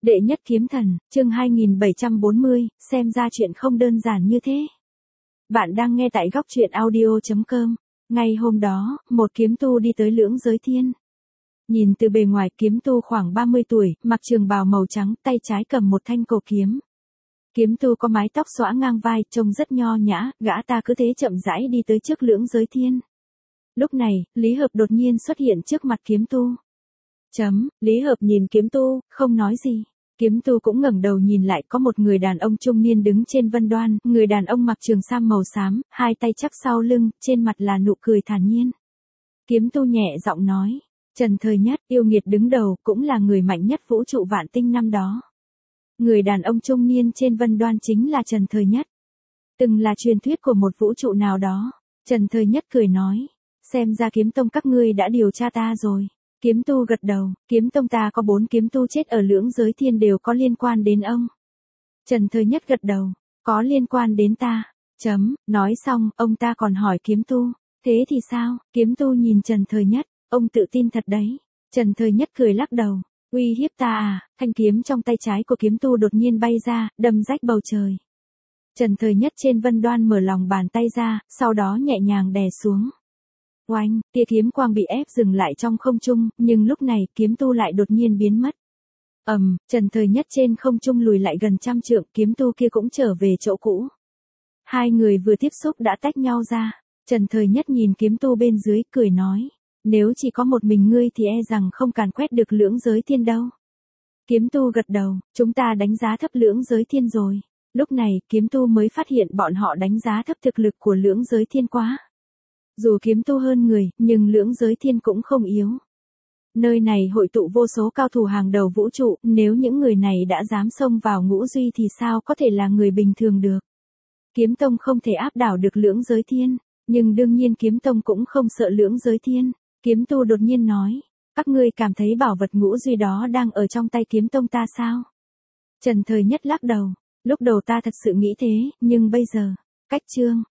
Đệ nhất kiếm thần, chương 2740, xem ra chuyện không đơn giản như thế. Bạn đang nghe tại góc truyện audio.com. Ngay hôm đó, một kiếm tu đi tới Lưỡng Giới Thiên. Nhìn từ bề ngoài, kiếm tu khoảng 30 tuổi, mặc trường bào màu trắng, tay trái cầm một thanh cổ kiếm. Kiếm tu có mái tóc xõa ngang vai, trông rất nho nhã, gã ta cứ thế chậm rãi đi tới trước Lưỡng Giới Thiên. Lúc này, Lý Hợp đột nhiên xuất hiện trước mặt kiếm tu. Lý Hợp nhìn kiếm tu, không nói gì. Kiếm tu cũng ngẩng đầu nhìn lại, có một người đàn ông trung niên đứng trên vân đoan, người đàn ông mặc trường sam màu xám, hai tay chắp sau lưng, trên mặt là nụ cười thản nhiên. Kiếm tu nhẹ giọng nói, Trần Thời Nhất, yêu nghiệt đứng đầu, cũng là người mạnh nhất vũ trụ vạn tinh năm đó. Người đàn ông trung niên trên vân đoan chính là Trần Thời Nhất. Từng là truyền thuyết của một vũ trụ nào đó. Trần Thời Nhất cười nói, xem ra kiếm tông các ngươi đã điều tra ta rồi. Kiếm tu gật đầu, kiếm tông ta có 4 kiếm tu chết ở Lưỡng Giới Thiên đều có liên quan đến ông. Trần Thời Nhất gật đầu, có liên quan đến ta. Nói xong, ông ta còn hỏi kiếm tu, thế thì sao? Kiếm tu nhìn Trần Thời Nhất, ông tự tin thật đấy. Trần Thời Nhất cười lắc đầu, uy hiếp ta à? Thanh kiếm trong tay trái của kiếm tu đột nhiên bay ra, đâm rách bầu trời. Trần Thời Nhất trên vân đoan mở lòng bàn tay ra, sau đó nhẹ nhàng đè xuống. Oanh, tia kiếm quang bị ép dừng lại trong không trung, nhưng lúc này kiếm tu lại đột nhiên biến mất. Trần Thời Nhất trên không trung lùi lại gần 100 trượng, kiếm tu kia cũng trở về chỗ cũ. Hai người vừa tiếp xúc đã tách nhau ra. Trần Thời Nhất nhìn kiếm tu bên dưới, cười nói, nếu chỉ có một mình ngươi thì e rằng không càn quét được Lưỡng Giới Thiên đâu. Kiếm tu gật đầu, chúng ta đánh giá thấp Lưỡng Giới Thiên rồi. Lúc này, kiếm tu mới phát hiện bọn họ đánh giá thấp thực lực của Lưỡng Giới Thiên quá. Dù kiếm tu hơn người, nhưng Lưỡng Giới Thiên cũng không yếu. Nơi này hội tụ vô số cao thủ hàng đầu vũ trụ, nếu những người này đã dám xông vào ngũ duy thì sao có thể là người bình thường được. Kiếm tông không thể áp đảo được Lưỡng Giới Thiên, nhưng đương nhiên kiếm tông cũng không sợ Lưỡng Giới Thiên. Kiếm tu đột nhiên nói, các ngươi cảm thấy bảo vật ngũ duy đó đang ở trong tay kiếm tông ta sao? Trần Thời Nhất lắc đầu, lúc đầu ta thật sự nghĩ thế, nhưng bây giờ, cách chương